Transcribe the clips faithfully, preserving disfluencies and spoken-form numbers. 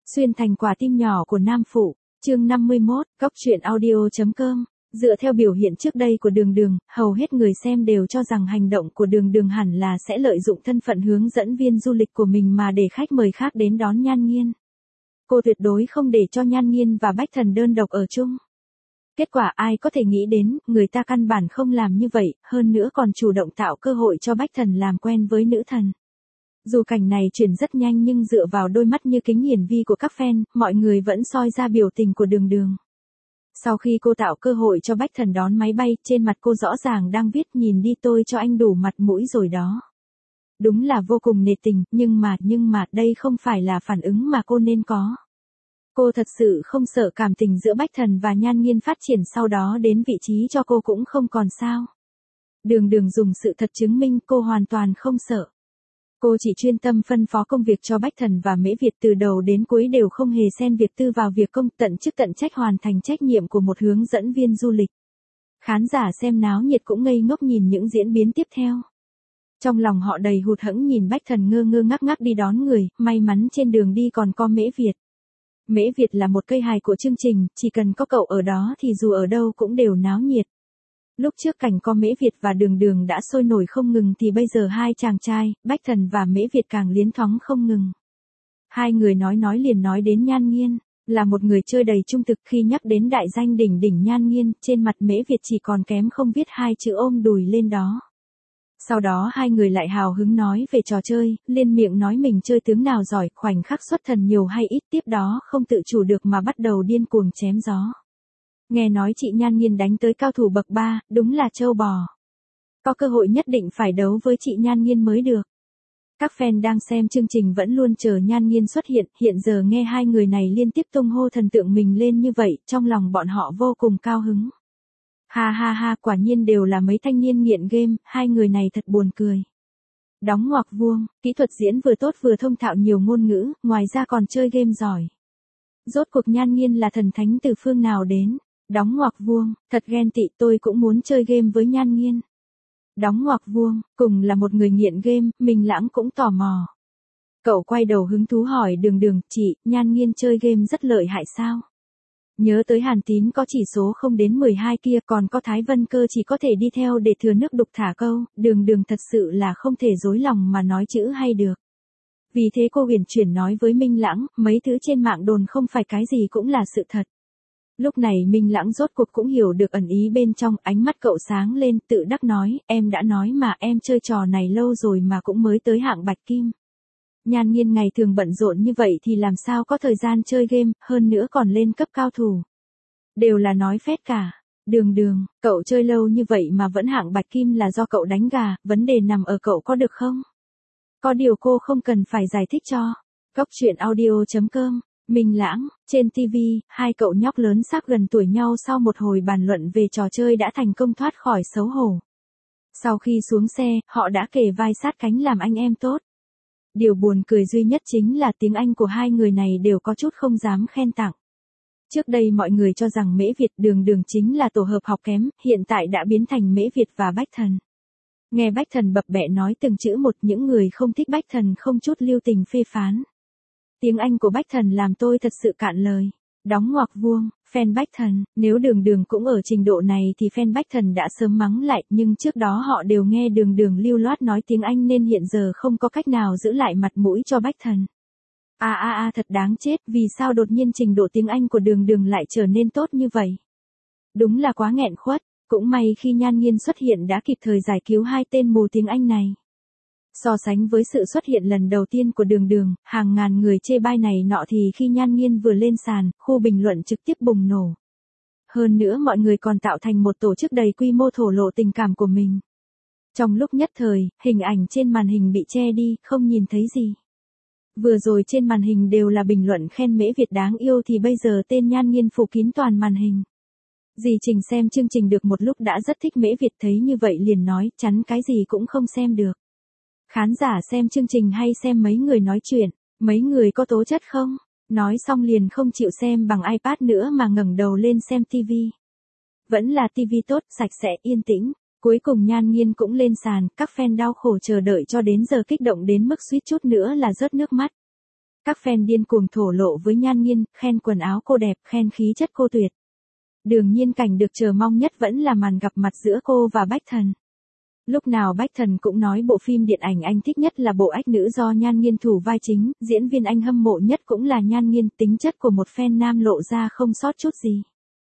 Xuyên thành quả tim nhỏ của nam phụ, chương năm mươi mốt, góc truyện audio.com. Dựa theo biểu hiện trước đây của Đường Đường, hầu hết người xem đều cho rằng hành động của Đường Đường hẳn là sẽ lợi dụng thân phận hướng dẫn viên du lịch của mình mà để khách mời khác đến đón Nhan Nghiên. Cô tuyệt đối không để cho Nhan Nghiên và Bách Thần đơn độc ở chung. Kết quả ai có thể nghĩ đến, người ta căn bản không làm như vậy, hơn nữa còn chủ động tạo cơ hội cho Bách Thần làm quen với nữ thần. Dù cảnh này chuyển rất nhanh nhưng dựa vào đôi mắt như kính hiển vi của các fan, mọi người vẫn soi ra biểu tình của Đường Đường. Sau khi cô tạo cơ hội cho Bách Thần đón máy bay, trên mặt cô rõ ràng đang viết nhìn đi tôi cho anh đủ mặt mũi rồi đó. Đúng là vô cùng nể tình, nhưng mà, nhưng mà đây không phải là phản ứng mà cô nên có. Cô thật sự không sợ cảm tình giữa Bách Thần và Nhan Nghiên phát triển sau đó đến vị trí cho cô cũng không còn sao. Đường Đường dùng sự thật chứng minh cô hoàn toàn không sợ. Cô chỉ chuyên tâm phân phó công việc cho Bách Thần và Mễ Việt, từ đầu đến cuối đều không hề xen việc tư vào việc công, tận chức tận trách hoàn thành trách nhiệm của một hướng dẫn viên du lịch. Khán giả xem náo nhiệt cũng ngây ngốc nhìn những diễn biến tiếp theo. Trong lòng họ đầy hụt hẫng nhìn Bách Thần ngơ ngơ ngác ngác đi đón người, may mắn trên đường đi còn có Mễ Việt. Mễ Việt là một cây hài của chương trình, chỉ cần có cậu ở đó thì dù ở đâu cũng đều náo nhiệt. Lúc trước cảnh có Mễ Việt và Đường Đường đã sôi nổi không ngừng thì bây giờ hai chàng trai, Bách Thần và Mễ Việt càng liến thoáng không ngừng. Hai người nói nói liền nói đến Nhan Nghiên, là một người chơi đầy trung thực. Khi nhắc đến đại danh đỉnh đỉnh Nhan Nghiên, trên mặt Mễ Việt chỉ còn kém không viết hai chữ ôm đùi lên đó. Sau đó hai người lại hào hứng nói về trò chơi, liên miệng nói mình chơi tướng nào giỏi, khoảnh khắc xuất thần nhiều hay ít, tiếp đó không tự chủ được mà bắt đầu điên cuồng chém gió. Nghe nói chị Nhan Nghiên đánh tới cao thủ bậc ba, đúng là trâu bò. Có cơ hội nhất định phải đấu với chị Nhan Nghiên mới được. Các fan đang xem chương trình vẫn luôn chờ Nhan Nghiên xuất hiện, hiện giờ nghe hai người này liên tiếp tung hô thần tượng mình lên như vậy, trong lòng bọn họ vô cùng cao hứng. Ha ha ha, quả nhiên đều là mấy thanh niên nghiện game, hai người này thật buồn cười. Đóng ngoặc vuông, kỹ thuật diễn vừa tốt vừa thông thạo nhiều ngôn ngữ, ngoài ra còn chơi game giỏi. Rốt cuộc Nhan Nghiên là thần thánh từ phương nào đến? Đóng ngoặc vuông, thật ghen tị, tôi cũng muốn chơi game với Nhan Nghiên. Đóng ngoặc vuông, cùng là một người nghiện game, Minh Lãng cũng tò mò. Cậu quay đầu hứng thú hỏi Đường Đường, chị, Nhan Nghiên chơi game rất lợi hại sao? Nhớ tới Hàn Tín có chỉ số không đến mười hai kia, còn có Thái Vân Cơ chỉ có thể đi theo để thừa nước đục thả câu, Đường Đường thật sự là không thể dối lòng mà nói chữ hay được. Vì thế cô huyền chuyển nói với Minh Lãng, mấy thứ trên mạng đồn không phải cái gì cũng là sự thật. Lúc này Minh Lãng rốt cuộc cũng hiểu được ẩn ý bên trong, ánh mắt cậu sáng lên, tự đắc nói, em đã nói mà, em chơi trò này lâu rồi mà cũng mới tới hạng bạch kim. Nhan Nghiên ngày thường bận rộn như vậy thì làm sao có thời gian chơi game, hơn nữa còn lên cấp cao thủ. Đều là nói phét cả. Đường Đường, cậu chơi lâu như vậy mà vẫn hạng bạch kim là do cậu đánh gà, vấn đề nằm ở cậu có được không? Có điều cô không cần phải giải thích cho. Góc truyện audio.com. Minh Lãng, trên ti vi, hai cậu nhóc lớn sắp gần tuổi nhau sau một hồi bàn luận về trò chơi đã thành công thoát khỏi xấu hổ. Sau khi xuống xe, họ đã kề vai sát cánh làm anh em tốt. Điều buồn cười duy nhất chính là tiếng Anh của hai người này đều có chút không dám khen tặng. Trước đây mọi người cho rằng Mễ Việt Đường Đường chính là tổ hợp học kém, hiện tại đã biến thành Mễ Việt và Bách Thần. Nghe Bách Thần bập bẹ nói từng chữ một, những người không thích Bách Thần không chút lưu tình phê phán. Tiếng Anh của Bách Thần làm tôi thật sự cạn lời. Đóng ngoặc vuông, fan Bách Thần, nếu Đường Đường cũng ở trình độ này thì fan Bách Thần đã sớm mắng lại, nhưng trước đó họ đều nghe Đường Đường lưu loát nói tiếng Anh nên hiện giờ không có cách nào giữ lại mặt mũi cho Bách Thần. À à à, thật đáng chết, vì sao đột nhiên trình độ tiếng Anh của Đường Đường lại trở nên tốt như vậy? Đúng là quá nghẹn khuất, cũng may khi Nhan Nghiên xuất hiện đã kịp thời giải cứu hai tên mù tiếng Anh này. So sánh với sự xuất hiện lần đầu tiên của Đường Đường, hàng ngàn người chê bai này nọ thì khi Nhan Nghiên vừa lên sàn, khu bình luận trực tiếp bùng nổ. Hơn nữa mọi người còn tạo thành một tổ chức đầy quy mô thổ lộ tình cảm của mình. Trong lúc nhất thời, hình ảnh trên màn hình bị che đi, không nhìn thấy gì. Vừa rồi trên màn hình đều là bình luận khen Mễ Việt đáng yêu thì bây giờ tên Nhan Nghiên phủ kín toàn màn hình. Dì Trình xem chương trình được một lúc đã rất thích Mễ Việt, thấy như vậy liền nói, chắn cái gì cũng không xem được. Khán giả xem chương trình hay xem mấy người nói chuyện, mấy người có tố chất không? Nói xong liền không chịu xem bằng iPad nữa mà ngẩng đầu lên xem ti vi. Vẫn là ti vi tốt, sạch sẽ, yên tĩnh. Cuối cùng Nhan Nghiên cũng lên sàn, các fan đau khổ chờ đợi cho đến giờ kích động đến mức suýt chút nữa là rớt nước mắt. Các fan điên cuồng thổ lộ với Nhan Nghiên, khen quần áo cô đẹp, khen khí chất cô tuyệt. Đương nhiên cảnh được chờ mong nhất vẫn là màn gặp mặt giữa cô và Bách Thần. Lúc nào Bách Thần cũng nói bộ phim điện ảnh anh thích nhất là bộ ách nữ do Nhan Nghiên thủ vai chính, diễn viên anh hâm mộ nhất cũng là Nhan Nghiên, tính chất của một fan nam lộ ra không sót chút gì.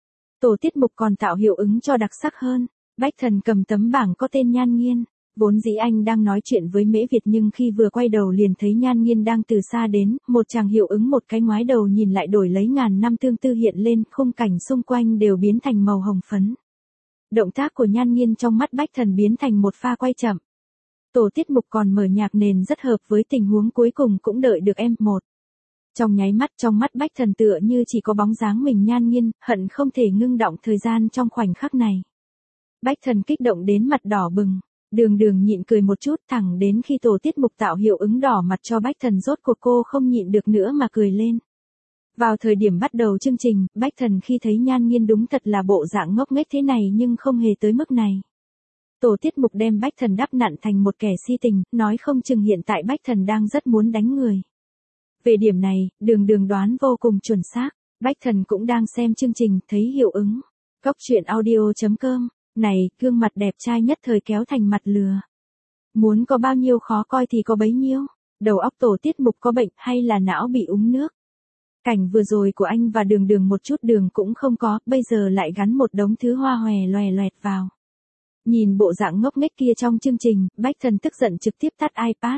Tổ tiết mục còn tạo hiệu ứng cho đặc sắc hơn. Bách Thần cầm tấm bảng có tên Nhan Nghiên. Vốn dĩ anh đang nói chuyện với Mễ Việt nhưng khi vừa quay đầu liền thấy Nhan Nghiên đang từ xa đến, một chàng hiệu ứng một cái ngoái đầu nhìn lại đổi lấy ngàn năm tương tư hiện lên, khung cảnh xung quanh đều biến thành màu hồng phấn. Động tác của Nhan Nghiên trong mắt Bách Thần biến thành một pha quay chậm. Tổ tiết mục còn mở nhạc nền rất hợp với tình huống cuối cùng cũng đợi được em một. Trong nháy mắt trong mắt Bách Thần tựa như chỉ có bóng dáng mình Nhan Nghiên, hận không thể ngưng đọng thời gian trong khoảnh khắc này. Bách Thần kích động đến mặt đỏ bừng. Đường Đường nhịn cười một chút, thẳng đến khi tổ tiết mục tạo hiệu ứng đỏ mặt cho Bách Thần rốt cuộc cô không nhịn được nữa mà cười lên. Vào thời điểm bắt đầu chương trình, Bách Thần khi thấy Nhan Nghiên đúng thật là bộ dạng ngốc nghếch thế này nhưng không hề tới mức này. Tổ tiết mục đem Bách Thần đắp nặn thành một kẻ si tình, nói không chừng hiện tại Bách Thần đang rất muốn đánh người. Về điểm này, Đường Đường đoán vô cùng chuẩn xác. Bách Thần cũng đang xem chương trình, thấy hiệu ứng. Cóc truyện audio chấm com. Này, gương mặt đẹp trai nhất thời kéo thành mặt lừa. Muốn có bao nhiêu khó coi thì có bấy nhiêu. Đầu óc tổ tiết mục có bệnh hay là não bị úng nước. Cảnh vừa rồi của anh và Đường Đường một chút đường cũng không có, bây giờ lại gắn một đống thứ hoa hòe loè loẹt vào. Nhìn bộ dạng ngốc nghếch kia trong chương trình, Bách Thần tức giận trực tiếp tắt iPad.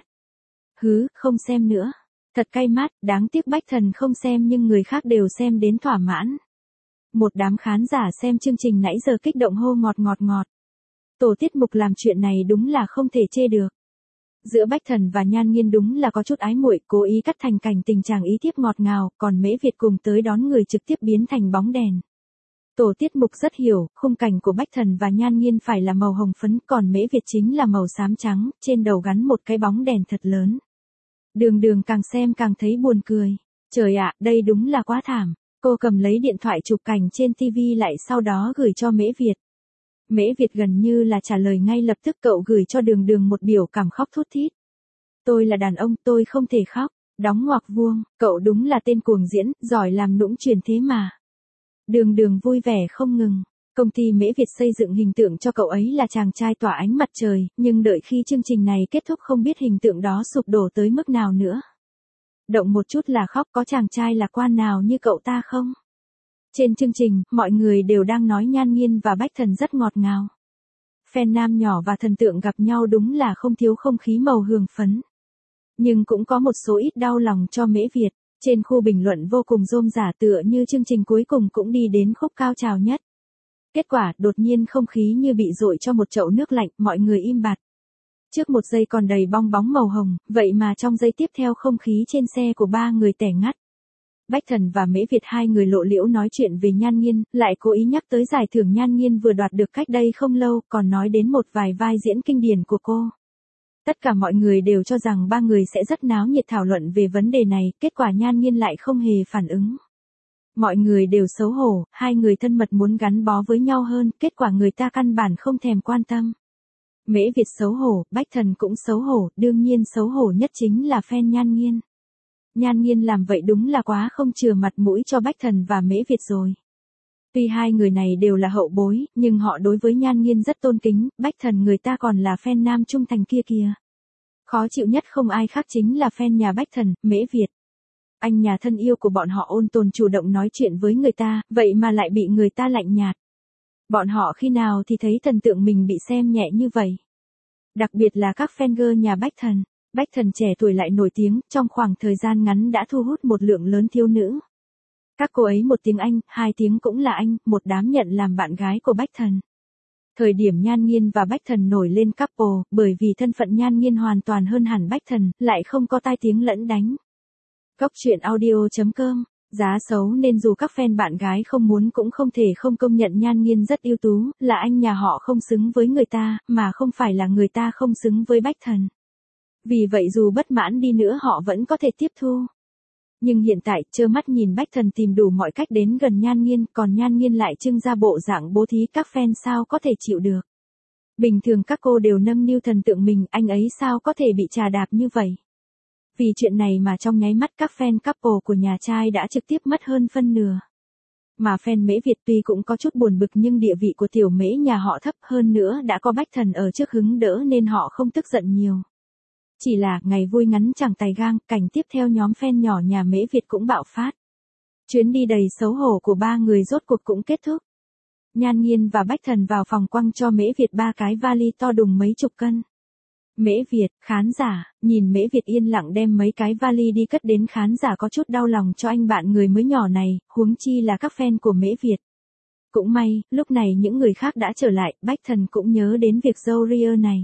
Hứ, không xem nữa. Thật cay mắt, đáng tiếc Bách Thần không xem nhưng người khác đều xem đến thỏa mãn. Một đám khán giả xem chương trình nãy giờ kích động hô ngọt ngọt ngọt. Tổ tiết mục làm chuyện này đúng là không thể chê được. Giữa Bách Thần và Nhan Nghiên đúng là có chút ái muội, cố ý cắt thành cảnh tình chàng ý tiếp ngọt ngào, còn Mễ Việt cùng tới đón người trực tiếp biến thành bóng đèn. Tổ tiết mục rất hiểu, khung cảnh của Bách Thần và Nhan Nghiên phải là màu hồng phấn, còn Mễ Việt chính là màu xám trắng, trên đầu gắn một cái bóng đèn thật lớn. Đường Đường càng xem càng thấy buồn cười. Trời ạ, đây đúng là quá thảm. Cô cầm lấy điện thoại chụp cảnh trên ti vi lại sau đó gửi cho Mễ Việt. Mễ Việt gần như là trả lời ngay lập tức, cậu gửi cho Đường Đường một biểu cảm khóc thút thít. Tôi là đàn ông, tôi không thể khóc. Đóng ngoặc vuông, cậu đúng là tên cuồng diễn, giỏi làm nũng truyền thế mà. Đường Đường vui vẻ không ngừng. Công ty Mễ Việt xây dựng hình tượng cho cậu ấy là chàng trai tỏa ánh mặt trời, nhưng đợi khi chương trình này kết thúc không biết hình tượng đó sụp đổ tới mức nào nữa. Động một chút là khóc, có chàng trai lạc quan nào như cậu ta không? Trên chương trình, mọi người đều đang nói Nhan Nghiên và Bách Thần rất ngọt ngào. Fan nam nhỏ và thần tượng gặp nhau đúng là không thiếu không khí màu hương phấn. Nhưng cũng có một số ít đau lòng cho Mễ Việt. Trên khu bình luận vô cùng rôm rả tựa như chương trình cuối cùng cũng đi đến khúc cao trào nhất. Kết quả, đột nhiên không khí như bị dội cho một chậu nước lạnh, mọi người im bặt. Trước một giây còn đầy bong bóng màu hồng, vậy mà trong giây tiếp theo không khí trên xe của ba người tẻ ngắt. Bách Thần và Mễ Việt hai người lộ liễu nói chuyện về Nhan Nghiên, lại cố ý nhắc tới giải thưởng Nhan Nghiên vừa đoạt được cách đây không lâu, còn nói đến một vài vai diễn kinh điển của cô. Tất cả mọi người đều cho rằng ba người sẽ rất náo nhiệt thảo luận về vấn đề này, kết quả Nhan Nghiên lại không hề phản ứng. Mọi người đều xấu hổ, hai người thân mật muốn gắn bó với nhau hơn, kết quả người ta căn bản không thèm quan tâm. Mễ Việt xấu hổ, Bách Thần cũng xấu hổ, đương nhiên xấu hổ nhất chính là fan Nhan Nghiên. Nhan Nghiên làm vậy đúng là quá không chừa mặt mũi cho Bách Thần và Mễ Việt rồi. Tuy hai người này đều là hậu bối, nhưng họ đối với Nhan Nghiên rất tôn kính, Bách Thần người ta còn là fan nam trung thành kia kìa. Khó chịu nhất không ai khác chính là fan nhà Bách Thần, Mễ Việt. Anh nhà thân yêu của bọn họ ôn tồn chủ động nói chuyện với người ta, vậy mà lại bị người ta lạnh nhạt. Bọn họ khi nào thì thấy thần tượng mình bị xem nhẹ như vậy. Đặc biệt là các fan girl nhà Bách Thần. Bách Thần trẻ tuổi lại nổi tiếng, trong khoảng thời gian ngắn đã thu hút một lượng lớn thiếu nữ. Các cô ấy một tiếng Anh, hai tiếng cũng là Anh, một đám nhận làm bạn gái của Bách Thần. Thời điểm Nhan Nghiên và Bách Thần nổi lên couple, bởi vì thân phận Nhan Nghiên hoàn toàn hơn hẳn Bách Thần, lại không có tai tiếng lẫn đánh. Cóc truyện audio chấm com. Giá xấu nên dù các fan bạn gái không muốn cũng không thể không công nhận Nhan Nghiên rất ưu tú, là anh nhà họ không xứng với người ta, mà không phải là người ta không xứng với Bách Thần. Vì vậy dù bất mãn đi nữa họ vẫn có thể tiếp thu. Nhưng hiện tại, trơ mắt nhìn Bách Thần tìm đủ mọi cách đến gần Nhan Nghiên, còn Nhan Nghiên lại trưng ra bộ dạng bố thí, các fan sao có thể chịu được. Bình thường các cô đều nâng niu thần tượng mình, anh ấy sao có thể bị trà đạp như vậy. Vì chuyện này mà trong nháy mắt các fan couple của nhà trai đã trực tiếp mất hơn phân nửa. Mà fan Mễ Việt tuy cũng có chút buồn bực nhưng địa vị của tiểu Mễ nhà họ thấp hơn nữa đã có Bách Thần ở trước hứng đỡ nên họ không tức giận nhiều. Chỉ là ngày vui ngắn chẳng tài gang, cảnh tiếp theo nhóm fan nhỏ nhà Mễ Việt cũng bạo phát. Chuyến đi đầy xấu hổ của ba người rốt cuộc cũng kết thúc. Nhan Nghiên và Bách Thần vào phòng quăng cho Mễ Việt ba cái vali to đùng mấy chục cân. Mễ Việt, khán giả, nhìn Mễ Việt yên lặng đem mấy cái vali đi cất đến khán giả có chút đau lòng cho anh bạn người mới nhỏ này, huống chi là các fan của Mễ Việt. Cũng may, lúc này những người khác đã trở lại, Bách Thần cũng nhớ đến việc dâu ria này.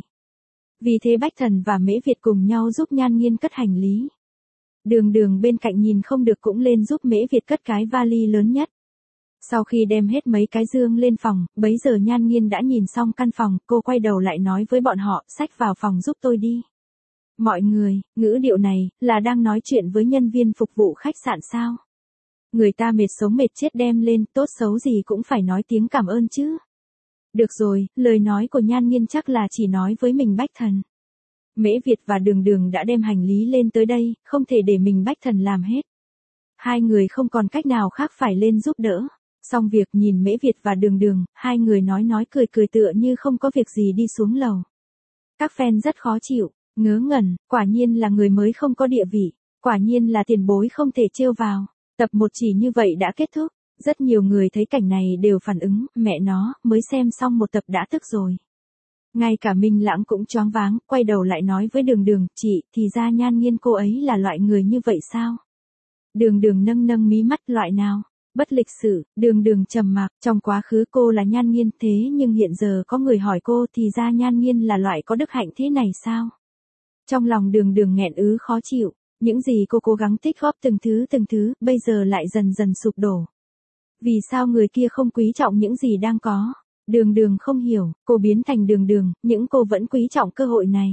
Vì thế Bách Thần và Mễ Việt cùng nhau giúp Nhan Nghiên cất hành lý. Đường Đường bên cạnh nhìn không được cũng lên giúp Mễ Việt cất cái vali lớn nhất. Sau khi đem hết mấy cái dương lên phòng, bấy giờ Nhan Nghiên đã nhìn xong căn phòng, cô quay đầu lại nói với bọn họ, xách vào phòng giúp tôi đi. Mọi người, ngữ điệu này, là đang nói chuyện với nhân viên phục vụ khách sạn sao? Người ta mệt sống mệt chết đem lên, tốt xấu gì cũng phải nói tiếng cảm ơn chứ. Được rồi, lời nói của Nhan Nghiên chắc là chỉ nói với mình Bách Thần. Mễ Việt và Đường Đường đã đem hành lý lên tới đây, không thể để mình Bách Thần làm hết. Hai người không còn cách nào khác phải lên giúp đỡ. Xong việc nhìn Mễ Việt và Đường Đường, hai người nói nói cười cười tựa như không có việc gì đi xuống lầu. Các fan rất khó chịu, ngớ ngẩn, quả nhiên là người mới không có địa vị, quả nhiên là tiền bối không thể trêu vào. Tập một chỉ như vậy đã kết thúc, rất nhiều người thấy cảnh này đều phản ứng, mẹ nó, mới xem xong một tập đã tức rồi. Ngay cả Minh Lãng cũng choáng váng, quay đầu lại nói với Đường Đường, chị, thì ra Nhan Nghiên cô ấy là loại người như vậy sao? Đường Đường nâng nâng mí mắt, loại nào? Bất lịch sự, Đường Đường trầm mặc, trong quá khứ cô là Nhan Nghiên thế nhưng hiện giờ có người hỏi cô thì ra Nhan Nghiên là loại có đức hạnh thế này sao? Trong lòng Đường Đường nghẹn ứ khó chịu, những gì cô cố gắng tích góp từng thứ từng thứ, bây giờ lại dần dần sụp đổ. Vì sao người kia không quý trọng những gì đang có? Đường Đường không hiểu, cô biến thành Đường Đường, những cô vẫn quý trọng cơ hội này.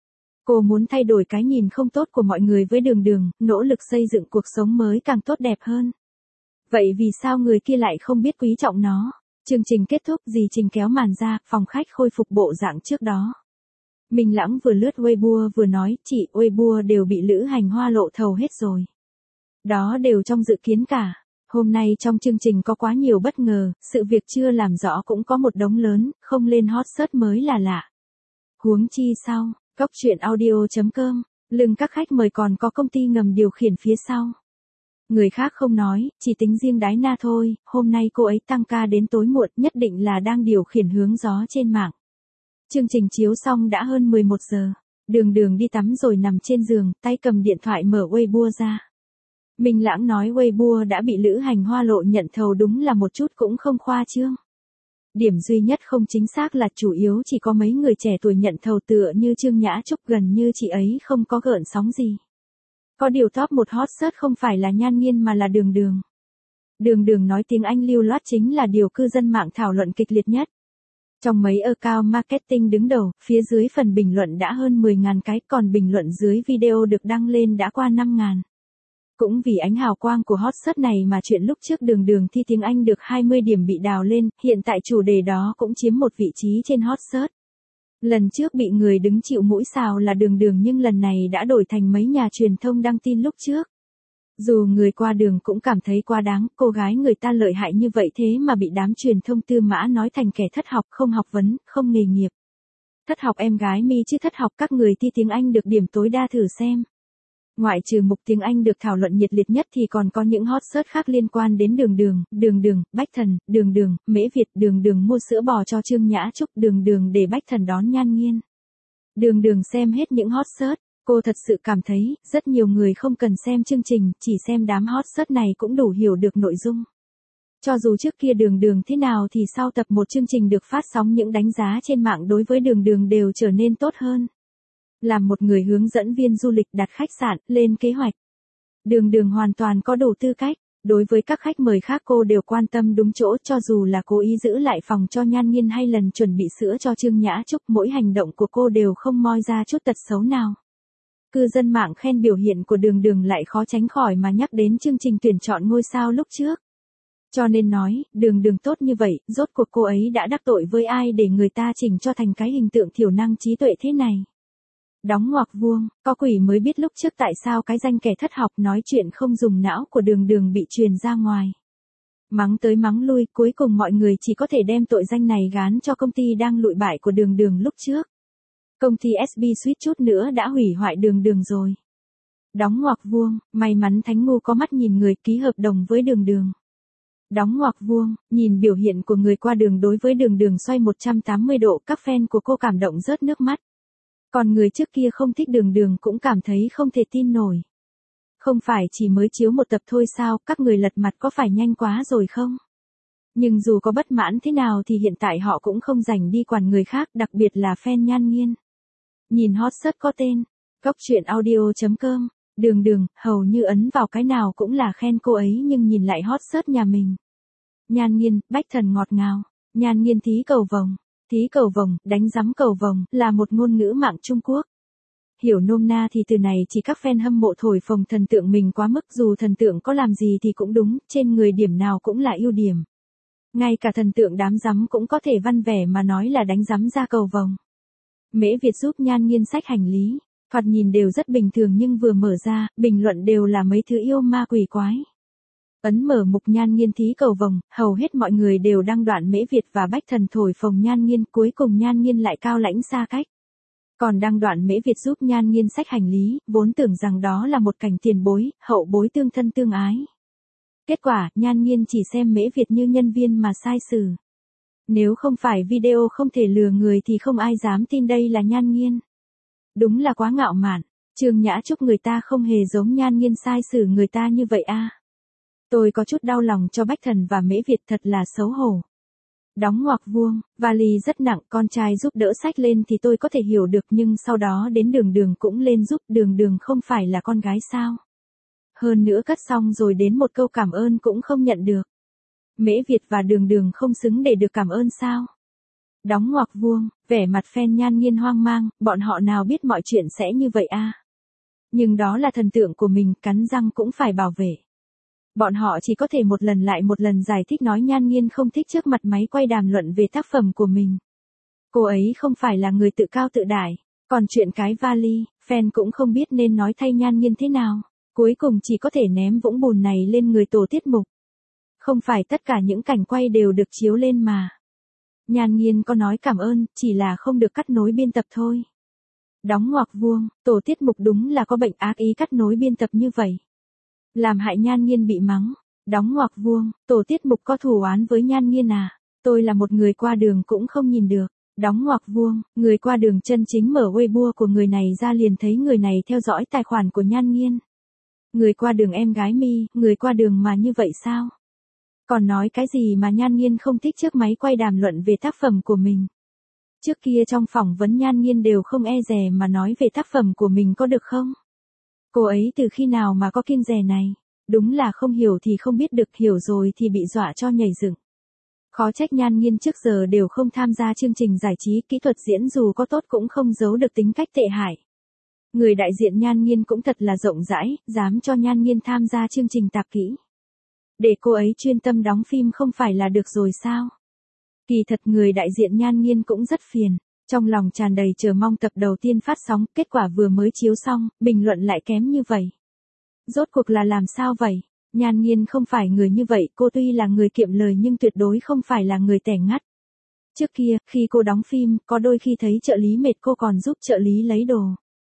Cô muốn thay đổi cái nhìn không tốt của mọi người với Đường Đường, nỗ lực xây dựng cuộc sống mới càng tốt đẹp hơn. Vậy vì sao người kia lại không biết quý trọng nó? Chương trình kết thúc, dì Trình kéo màn ra, phòng khách khôi phục bộ dạng trước đó. Minh Lãng vừa lướt Weibo vừa nói, chị, Weibo đều bị Lữ Hành Hoa lộ thầu hết rồi. Đó đều trong dự kiến cả. Hôm nay trong chương trình có quá nhiều bất ngờ, sự việc chưa làm rõ cũng có một đống lớn, không lên hot search mới là lạ. Huống chi sau, Cốc truyện audio chấm com, lưng các khách mời còn có công ty ngầm điều khiển phía sau. Người khác không nói, chỉ tính riêng Đái Na thôi, hôm nay cô ấy tăng ca đến tối muộn nhất định là đang điều khiển hướng gió trên mạng. Chương trình chiếu xong đã hơn mười một giờ, Đường Đường đi tắm rồi nằm trên giường, tay cầm điện thoại mở Weibo ra. Minh Lãng nói Weibo đã bị Lữ Hành Hoa lộ nhận thầu đúng là một chút cũng không khoa trương. Điểm duy nhất không chính xác là chủ yếu chỉ có mấy người trẻ tuổi nhận thầu tựa như Trương Nhã Trúc, gần như chị ấy không có gợn sóng gì. Có điều top một hot search không phải là Nhan Nghiên mà là Đường Đường. Đường Đường nói tiếng Anh lưu loát chính là điều cư dân mạng thảo luận kịch liệt nhất. Trong mấy account marketing đứng đầu, phía dưới phần bình luận đã hơn mười nghìn cái, còn bình luận dưới video được đăng lên đã qua năm nghìn. Cũng vì ánh hào quang của hot search này mà chuyện lúc trước Đường Đường thi tiếng Anh được hai mươi điểm bị đào lên, hiện tại chủ đề đó cũng chiếm một vị trí trên hot search. Lần trước bị người đứng chịu mũi xào là Đường Đường nhưng lần này đã đổi thành mấy nhà truyền thông đăng tin lúc trước. Dù người qua đường cũng cảm thấy quá đáng, cô gái người ta lợi hại như vậy thế mà bị đám truyền thông Tư Mã nói thành kẻ thất học, không học vấn, không nghề nghiệp. Thất học em gái mi chứ thất học các người thi tiếng Anh được điểm tối đa thử xem. Ngoại trừ mục tiếng Anh được thảo luận nhiệt liệt nhất thì còn có những hot search khác liên quan đến Đường Đường, Đường Đường, Bách Thần, Đường Đường, Mễ Việt, Đường Đường mua sữa bò cho Trương Nhã Trúc, Đường Đường để Bách Thần đón Nhan Nghiên. Đường Đường xem hết những hot search, cô thật sự cảm thấy, rất nhiều người không cần xem chương trình, chỉ xem đám hot search này cũng đủ hiểu được nội dung. Cho dù trước kia Đường Đường thế nào thì sau tập một chương trình được phát sóng những đánh giá trên mạng đối với Đường Đường đều trở nên tốt hơn. Làm một người hướng dẫn viên du lịch đặt khách sạn, lên kế hoạch. Đường Đường hoàn toàn có đủ tư cách. Đối với các khách mời khác cô đều quan tâm đúng chỗ, cho dù là cố ý giữ lại phòng cho Nhan Nghiên hay lần chuẩn bị sữa cho Trương Nhã Trúc, mỗi hành động của cô đều không moi ra chút tật xấu nào. Cư dân mạng khen biểu hiện của Đường Đường lại khó tránh khỏi mà nhắc đến chương trình tuyển chọn ngôi sao lúc trước. Cho nên nói, Đường Đường tốt như vậy, rốt cuộc cô ấy đã đắc tội với ai để người ta chỉnh cho thành cái hình tượng thiểu năng trí tuệ thế này. Đóng ngoặc vuông, có quỷ mới biết lúc trước tại sao cái danh kẻ thất học nói chuyện không dùng não của Đường Đường bị truyền ra ngoài. Mắng tới mắng lui, cuối cùng mọi người chỉ có thể đem tội danh này gán cho công ty đang lụi bại của Đường Đường lúc trước. Công ty ét bê suýt chút nữa đã hủy hoại Đường Đường rồi. Đóng ngoặc vuông, may mắn Thánh Ngu có mắt nhìn người ký hợp đồng với Đường Đường. Đóng ngoặc vuông, nhìn biểu hiện của người qua đường đối với Đường Đường xoay một trăm tám mươi độ, các fan của cô cảm động rớt nước mắt. Còn người trước kia không thích Đường Đường cũng cảm thấy không thể tin nổi. Không phải chỉ mới chiếu một tập thôi sao, các người lật mặt có phải nhanh quá rồi không? Nhưng dù có bất mãn thế nào thì hiện tại họ cũng không dành đi quản người khác, đặc biệt là fan Nhan Nghiên. Nhìn hot search có tên, Cóc Truyện Audio chấm com, Đường Đường, hầu như ấn vào cái nào cũng là khen cô ấy nhưng nhìn lại hot search nhà mình. Nhan Nghiên, Bách Thần ngọt ngào, Nhan Nghiên thí cầu vồng. Thí cầu vồng, đánh giấm cầu vồng, là một ngôn ngữ mạng Trung Quốc. Hiểu nôm na thì từ này chỉ các fan hâm mộ thổi phồng thần tượng mình quá mức, dù thần tượng có làm gì thì cũng đúng, trên người điểm nào cũng là ưu điểm. Ngay cả thần tượng đám giấm cũng có thể văn vẻ mà nói là đánh giấm ra cầu vồng. Mễ Việt giúp Nhan Nghiên xách hành lý, thoạt nhìn đều rất bình thường nhưng vừa mở ra, bình luận đều là mấy thứ yêu ma quỷ quái. Ấn mở mục Nhan Nghiên thí cầu vồng, hầu hết mọi người đều đăng đoạn Mễ Việt và Bách Thần thổi phồng Nhan Nghiên, cuối cùng Nhan Nghiên lại cao lãnh xa cách. Còn đăng đoạn Mễ Việt giúp Nhan Nghiên xách hành lý, vốn tưởng rằng đó là một cảnh tiền bối, hậu bối tương thân tương ái. Kết quả, Nhan Nghiên chỉ xem Mễ Việt như nhân viên mà sai xử. Nếu không phải video không thể lừa người thì không ai dám tin đây là Nhan Nghiên. Đúng là quá ngạo mạn, Trương Nhã Trúc người ta không hề giống Nhan Nghiên sai xử người ta như vậy a. Tôi có chút đau lòng cho Bách Thần và Mễ Việt, thật là xấu hổ. Đóng ngoặc vuông, vali rất nặng, con trai giúp đỡ xách lên thì tôi có thể hiểu được nhưng sau đó đến Đường Đường cũng lên giúp, Đường Đường không phải là con gái sao? Hơn nữa cất xong rồi đến một câu cảm ơn cũng không nhận được. Mễ Việt và Đường Đường không xứng để được cảm ơn sao? Đóng ngoặc vuông, vẻ mặt fan Nhan Nghiên hoang mang, bọn họ nào biết mọi chuyện sẽ như vậy a. Nhưng đó là thần tượng của mình, cắn răng cũng phải bảo vệ. Bọn họ chỉ có thể một lần lại một lần giải thích nói Nhan Nghiên không thích trước mặt máy quay đàm luận về tác phẩm của mình. Cô ấy không phải là người tự cao tự đại, còn chuyện cái vali, fan cũng không biết nên nói thay Nhan Nghiên thế nào, cuối cùng chỉ có thể ném vũng bùn này lên người tổ tiết mục. Không phải tất cả những cảnh quay đều được chiếu lên mà. Nhan Nghiên có nói cảm ơn, chỉ là không được cắt nối biên tập thôi. Đóng ngoặc vuông, tổ tiết mục đúng là có bệnh ác ý cắt nối biên tập như vậy. Làm hại Nhan Nghiên bị mắng. Đóng ngoặc vuông, tổ tiết mục có thù oán với Nhan Nghiên à? Tôi là một người qua đường cũng không nhìn được. Đóng ngoặc vuông, người qua đường chân chính mở Weibo của người này ra liền thấy người này theo dõi tài khoản của Nhan Nghiên. Người qua đường em gái mi, người qua đường mà như vậy sao? Còn nói cái gì mà Nhan Nghiên không thích trước máy quay đàm luận về tác phẩm của mình. Trước kia trong phỏng vấn Nhan Nghiên đều không e dè mà nói về tác phẩm của mình có được không? Cô ấy từ khi nào mà có kiêng dè này? Đúng là không hiểu thì không biết được, hiểu rồi thì bị dọa cho nhảy dựng. Khó trách Nhan Nghiên trước giờ đều không tham gia chương trình giải trí, kỹ thuật diễn dù có tốt cũng không giấu được tính cách tệ hại. Người đại diện Nhan Nghiên cũng thật là rộng rãi, dám cho Nhan Nghiên tham gia chương trình tạp kỹ. Để cô ấy chuyên tâm đóng phim không phải là được rồi sao? Kỳ thật người đại diện Nhan Nghiên cũng rất phiền. Trong lòng tràn đầy chờ mong tập đầu tiên phát sóng, kết quả vừa mới chiếu xong, bình luận lại kém như vậy. Rốt cuộc là làm sao vậy? Nhan Nghiên không phải người như vậy, cô tuy là người kiệm lời nhưng tuyệt đối không phải là người tẻ ngắt. Trước kia, khi cô đóng phim, có đôi khi thấy trợ lý mệt cô còn giúp trợ lý lấy đồ.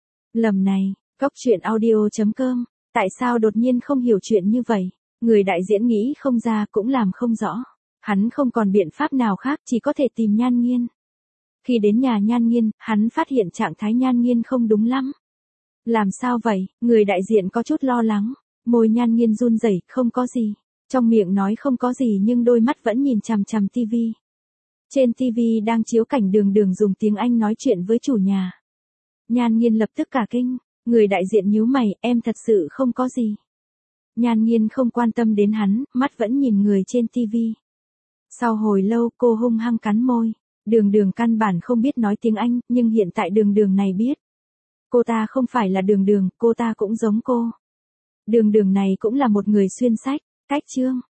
Lầm này, Cóc Truyện Audio chấm com, tại sao đột nhiên không hiểu chuyện như vậy? Người đại diễn nghĩ không ra cũng làm không rõ. Hắn không còn biện pháp nào khác, chỉ có thể tìm Nhan Nghiên. Khi đến nhà Nhan Nghiên, hắn phát hiện trạng thái Nhan Nghiên không đúng lắm. Làm sao vậy? Người đại diện có chút lo lắng. Môi Nhan Nghiên run rẩy, không có gì. Trong miệng nói không có gì nhưng đôi mắt vẫn nhìn chằm chằm tivi. Trên tivi đang chiếu cảnh Đường Đường dùng tiếng Anh nói chuyện với chủ nhà. Nhan Nghiên lập tức cả kinh. Người đại diện nhíu mày, em thật sự không có gì. Nhan Nghiên không quan tâm đến hắn, mắt vẫn nhìn người trên tivi. Sau hồi lâu cô hung hăng cắn môi. Đường Đường căn bản không biết nói tiếng Anh, nhưng hiện tại Đường Đường này biết. Cô ta không phải là Đường Đường, cô ta cũng giống cô. Đường Đường này cũng là một người xuyên sách, cách chương.